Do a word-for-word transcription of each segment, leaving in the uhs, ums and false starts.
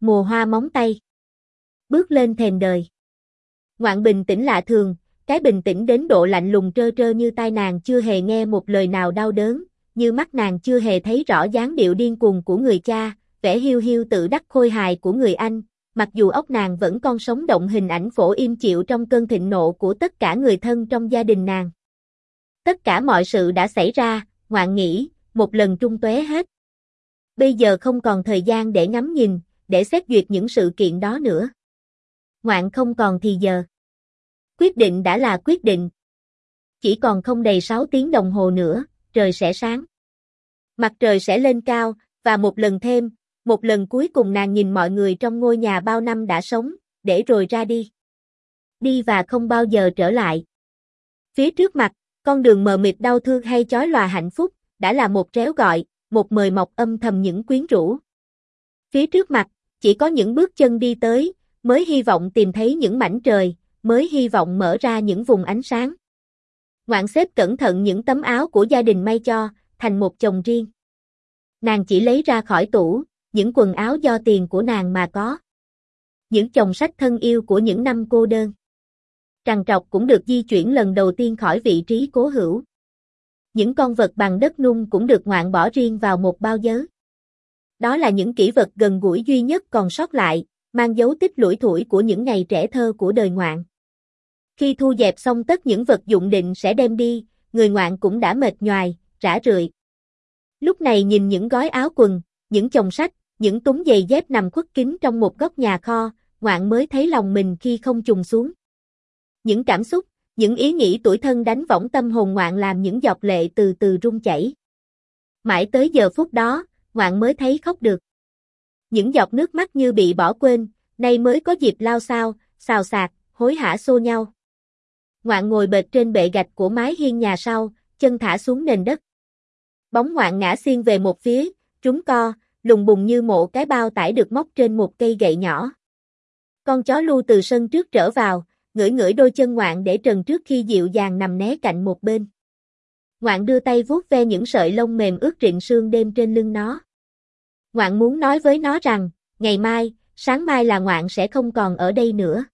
mùa hoa móng tay. Bước lên thềm đời. Ngoạn bình tĩnh lạ thường, cái bình tĩnh đến độ lạnh lùng trơ trơ như tai nàng chưa hề nghe một lời nào đau đớn, như mắt nàng chưa hề thấy rõ dáng điệu điên cuồng của người cha, vẻ hiu hiu tự đắc khôi hài của người anh, mặc dù óc nàng vẫn còn sống động hình ảnh phổ im chịu trong cơn thịnh nộ của tất cả người thân trong gia đình nàng. Tất cả mọi sự đã xảy ra, Ngoạn nghĩ, một lần trung tuế hết. Bây giờ không còn thời gian để ngắm nhìn, để xét duyệt những sự kiện đó nữa. Ngoạn không còn thì giờ. Quyết định đã là quyết định. Chỉ còn không đầy sáu tiếng đồng hồ nữa, trời sẽ sáng. Mặt trời sẽ lên cao, và một lần thêm, một lần cuối cùng nàng nhìn mọi người trong ngôi nhà bao năm đã sống, để rồi ra đi. Đi và không bao giờ trở lại. Phía trước mặt, con đường mờ mịt đau thương hay chói lòa hạnh phúc, đã là một réo gọi, một mời mọc âm thầm những quyến rũ. Phía trước mặt, chỉ có những bước chân đi tới, mới hy vọng tìm thấy những mảnh trời, mới hy vọng mở ra những vùng ánh sáng. Ngoạn xếp cẩn thận những tấm áo của gia đình may cho, thành một chồng riêng. Nàng chỉ lấy ra khỏi tủ, những quần áo do tiền của nàng mà có. Những chồng sách thân yêu của những năm cô đơn. Trằn trọc cũng được di chuyển lần đầu tiên khỏi vị trí cố hữu. Những con vật bằng đất nung cũng được Ngoạn bỏ riêng vào một bao vớ. Đó là những kỷ vật gần gũi duy nhất còn sót lại, mang dấu tích lủi thủi của những ngày trẻ thơ của đời Ngoạn. Khi thu dẹp xong tất những vật dụng định sẽ đem đi, người Ngoạn cũng đã mệt nhoài, rã rượi. Lúc này nhìn những gói áo quần, những chồng sách, những túm giày dép nằm khuất kín trong một góc nhà kho, Ngoạn mới thấy lòng mình khi không trùng xuống. Những cảm xúc, những ý nghĩ tủi thân đánh võng tâm hồn Ngoạn làm những giọt lệ từ từ rung chảy. Mãi tới giờ phút đó, Ngoạn mới thấy khóc được. Những giọt nước mắt như bị bỏ quên, nay mới có dịp lao xao, xào xạc, hối hả xô nhau. Ngoạn ngồi bệt trên bệ gạch của mái hiên nhà sau, chân thả xuống nền đất. Bóng Ngoạn ngã xiên về một phía, trúng co, lùng bùng như mộ cái bao tải được móc trên một cây gậy nhỏ. Con chó Lu từ sân trước trở vào, ngửi ngửi đôi chân Ngoạn để trần trước khi dịu dàng nằm né cạnh một bên. Ngoạn đưa tay vuốt ve những sợi lông mềm ướt rịn sương đêm trên lưng nó. Ngoạn muốn nói với nó rằng, ngày mai, sáng mai là Ngoạn sẽ không còn ở đây nữa.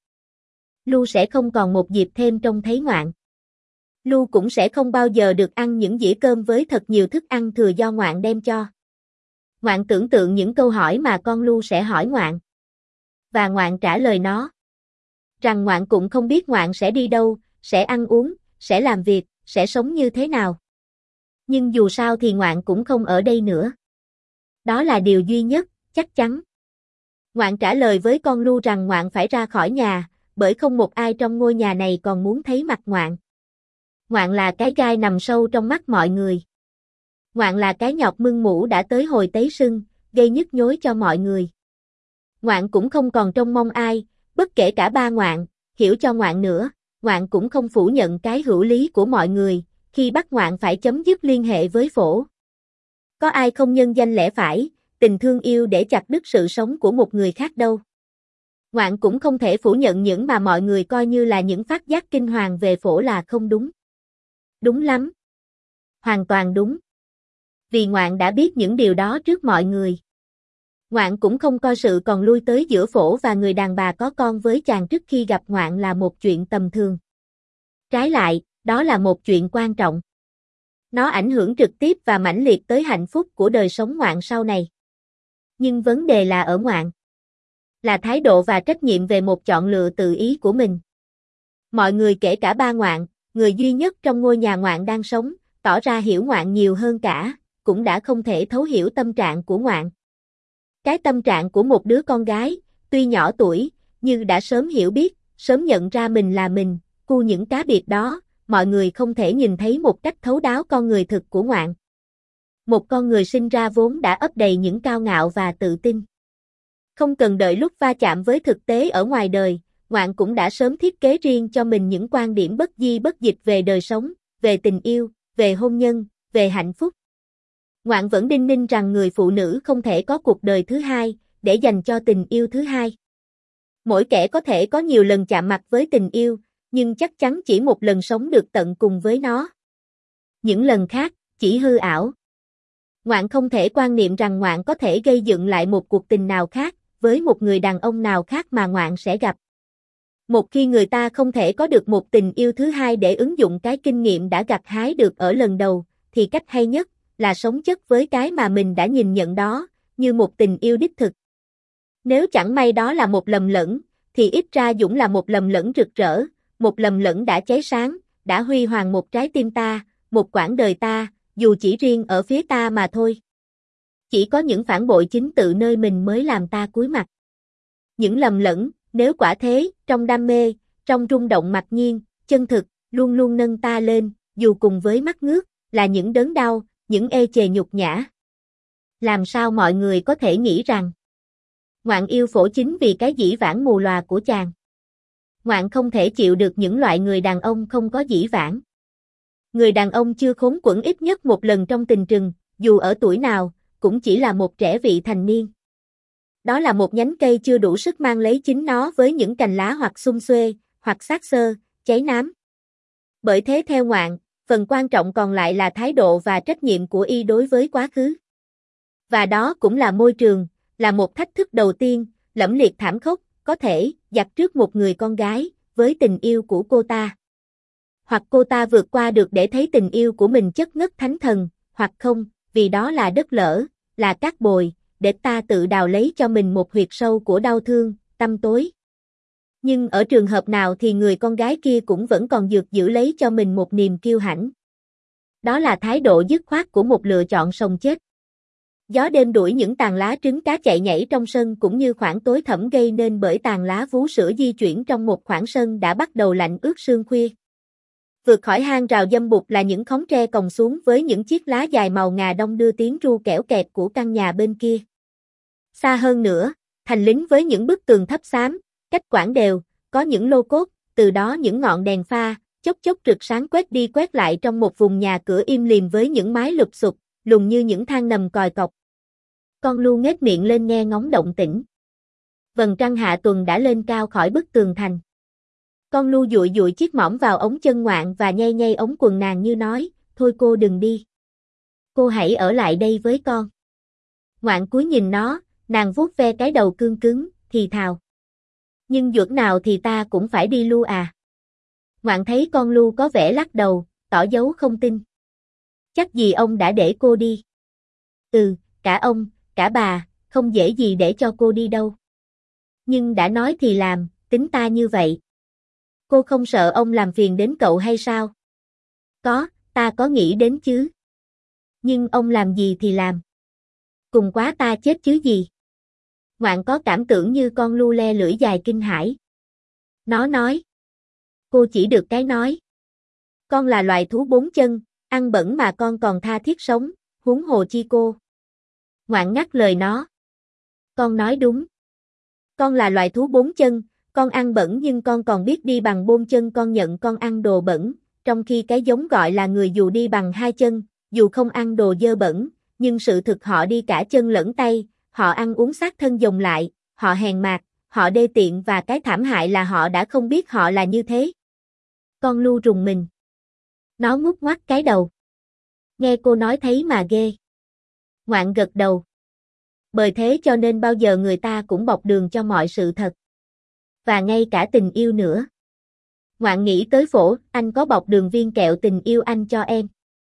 Lu sẽ không còn một dịp thêm trông thấy Ngoạn. Lu cũng sẽ không bao giờ được ăn những dĩa cơm với thật nhiều thức ăn thừa do Ngoạn đem cho. Ngoạn tưởng tượng những câu hỏi mà con Lu sẽ hỏi Ngoạn. Và Ngoạn trả lời nó. Rằng Ngoạn cũng không biết Ngoạn sẽ đi đâu, sẽ ăn uống, sẽ làm việc, sẽ sống như thế nào. Nhưng dù sao thì Ngoạn cũng không ở đây nữa. Đó là điều duy nhất, chắc chắn. Ngoạn trả lời với con Lu rằng Ngoạn phải ra khỏi nhà, bởi không một ai trong ngôi nhà này còn muốn thấy mặt Ngoạn. Ngoạn là cái gai nằm sâu trong mắt mọi người. Ngoạn là cái nhọt mưng mũ đã tới hồi tấy sưng, gây nhức nhối cho mọi người. Ngoạn cũng không còn trông mong ai, bất kể cả ba Ngoạn, hiểu cho Ngoạn nữa. Ngoạn cũng không phủ nhận cái hữu lý của mọi người, khi bắt Ngoạn phải chấm dứt liên hệ với phổ. Có ai không nhân danh lẽ phải, tình thương yêu để chặt đứt sự sống của một người khác đâu. Ngoạn cũng không thể phủ nhận những mà mọi người coi như là những phát giác kinh hoàng về phổ là không đúng. Đúng lắm. Hoàn toàn đúng. Vì Ngoạn đã biết những điều đó trước mọi người. Ngoạn cũng không coi sự còn lui tới giữa phổ và người đàn bà có con với chàng trước khi gặp Ngoạn là một chuyện tầm thường. Trái lại, đó là một chuyện quan trọng. Nó ảnh hưởng trực tiếp và mãnh liệt tới hạnh phúc của đời sống Ngoạn sau này. Nhưng vấn đề là ở Ngoạn. Là thái độ và trách nhiệm về một chọn lựa tự ý của mình. Mọi người kể cả ba Ngoạn, người duy nhất trong ngôi nhà Ngoạn đang sống, tỏ ra hiểu Ngoạn nhiều hơn cả, cũng đã không thể thấu hiểu tâm trạng của Ngoạn. Cái tâm trạng của một đứa con gái, tuy nhỏ tuổi, nhưng đã sớm hiểu biết, sớm nhận ra mình là mình, cu những cá biệt đó, mọi người không thể nhìn thấy một cách thấu đáo con người thực của Ngoạn. Một con người sinh ra vốn đã ấp đầy những cao ngạo và tự tin. Không cần đợi lúc va chạm với thực tế ở ngoài đời, Ngoạn cũng đã sớm thiết kế riêng cho mình những quan điểm bất di bất dịch về đời sống, về tình yêu, về hôn nhân, về hạnh phúc. Ngoạn vẫn đinh ninh rằng người phụ nữ không thể có cuộc đời thứ hai, để dành cho tình yêu thứ hai. Mỗi kẻ có thể có nhiều lần chạm mặt với tình yêu, nhưng chắc chắn chỉ một lần sống được tận cùng với nó. Những lần khác, chỉ hư ảo. Ngoạn không thể quan niệm rằng Ngoạn có thể gây dựng lại một cuộc tình nào khác, với một người đàn ông nào khác mà Ngoạn sẽ gặp. Một khi người ta không thể có được một tình yêu thứ hai để ứng dụng cái kinh nghiệm đã gặt hái được ở lần đầu, thì cách hay nhất là sống chất với cái mà mình đã nhìn nhận đó, như một tình yêu đích thực. Nếu chẳng may đó là một lầm lẫn, thì ít ra Dũng là một lầm lẫn rực rỡ, một lầm lẫn đã cháy sáng, đã huy hoàng một trái tim ta, một quãng đời ta, dù chỉ riêng ở phía ta mà thôi. Chỉ có những phản bội chính tự nơi mình mới làm ta cúi mặt. Những lầm lẫn, nếu quả thế, trong đam mê, trong rung động mặc nhiên, chân thực, luôn luôn nâng ta lên, dù cùng với mắt ngước, là những đớn đau, những ê chề nhục nhã. Làm sao mọi người có thể nghĩ rằng Ngoạn yêu Phổ chính vì cái dĩ vãng mù lòa của chàng. Ngoạn không thể chịu được những loại người đàn ông không có dĩ vãng. Người đàn ông chưa khốn quẫn ít nhất một lần trong tình trừng, dù ở tuổi nào, cũng chỉ là một trẻ vị thành niên. Đó là một nhánh cây chưa đủ sức mang lấy chính nó với những cành lá hoặc sum xuê, hoặc xác xơ, cháy nám. Bởi thế theo Ngoạn, phần quan trọng còn lại là thái độ và trách nhiệm của y đối với quá khứ. Và đó cũng là môi trường, là một thách thức đầu tiên, lẫm liệt thảm khốc, có thể, giặt trước một người con gái, với tình yêu của cô ta. Hoặc cô ta vượt qua được để thấy tình yêu của mình chất ngất thánh thần, hoặc không, vì đó là đất lở, là cát bồi, để ta tự đào lấy cho mình một huyệt sâu của đau thương, tăm tối. Nhưng ở trường hợp nào thì người con gái kia cũng vẫn còn dược giữ lấy cho mình một niềm kiêu hãnh. Đó là thái độ dứt khoát của một lựa chọn sống chết. Gió đêm đuổi những tàn lá trứng cá chạy nhảy trong sân cũng như khoảng tối thẫm gây nên bởi tàn lá vú sữa di chuyển trong một khoảng sân đã bắt đầu lạnh ướt sương khuya. Vượt khỏi hang rào dâm bụt là những khóm tre còng xuống với những chiếc lá dài màu ngà đong đưa tiếng ru kẽo kẹt của căn nhà bên kia. Xa hơn nữa, thành lính với những bức tường thấp xám, cách quãng đều, có những lô cốt, từ đó những ngọn đèn pha, chốc chốc rực sáng quét đi quét lại trong một vùng nhà cửa im lìm với những mái lụp xụp, lùng như những thang nằm còi cọc. Con Lu nhếch miệng lên nghe ngóng động tĩnh. Vầng trăng hạ tuần đã lên cao khỏi bức tường thành. Con Lu dụi dụi chiếc mỏm vào ống chân Ngoạn và nhay nhay ống quần nàng như nói, thôi cô đừng đi. Cô hãy ở lại đây với con. Ngoạn cúi nhìn nó, nàng vuốt ve cái đầu cương cứng, thì thào. Nhưng duỗi nào thì ta cũng phải đi Lu à. Ngoạn thấy con Lu có vẻ lắc đầu, tỏ dấu không tin. Chắc gì ông đã để cô đi. Ừ, cả ông, cả bà, không dễ gì để cho cô đi đâu. Nhưng đã nói thì làm, tính ta như vậy. Cô không sợ ông làm phiền đến cậu hay sao? Có, ta có nghĩ đến chứ. Nhưng ông làm gì thì làm. Cùng quá ta chết chứ gì. Ngoạn có cảm tưởng như con Lu le lưỡi dài kinh hãi. Nó nói. Cô chỉ được cái nói. Con là loài thú bốn chân, ăn bẩn mà con còn tha thiết sống, huống hồ chi cô. Ngoạn ngắt lời nó. Con nói đúng. Con là loài thú bốn chân, con ăn bẩn nhưng con còn biết đi bằng bốn chân, con nhận con ăn đồ bẩn, trong khi cái giống gọi là người dù đi bằng hai chân, dù không ăn đồ dơ bẩn, nhưng sự thực họ đi cả chân lẫn tay, họ ăn uống xác thân dòng lại, họ hèn mạt, họ đê tiện và cái thảm hại là họ đã không biết họ là như thế. Con Lu rùng mình. Nó ngút ngoắt cái đầu. Nghe cô nói thấy mà ghê. Ngoạn gật đầu. Bởi thế cho nên bao giờ người ta cũng bọc đường cho mọi sự thật. Và ngay cả tình yêu nữa. Ngoạn nghĩ tới Phổ, anh có bọc đường viên kẹo tình yêu anh cho em.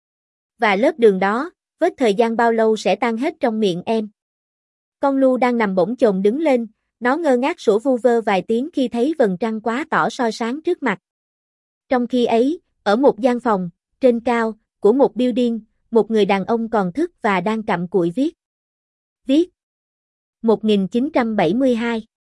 Và lớp đường đó, với thời gian bao lâu sẽ tan hết trong miệng em. Con Lu đang nằm bỗng chồn đứng lên, nó ngơ ngác sủa vu vơ vài tiếng khi thấy vầng trăng quá tỏ soi sáng trước mặt. Trong khi ấy, ở một gian phòng, trên cao, của một building, một người đàn ông còn thức và đang cặm cụi viết. Viết. một nghìn chín trăm bảy mươi hai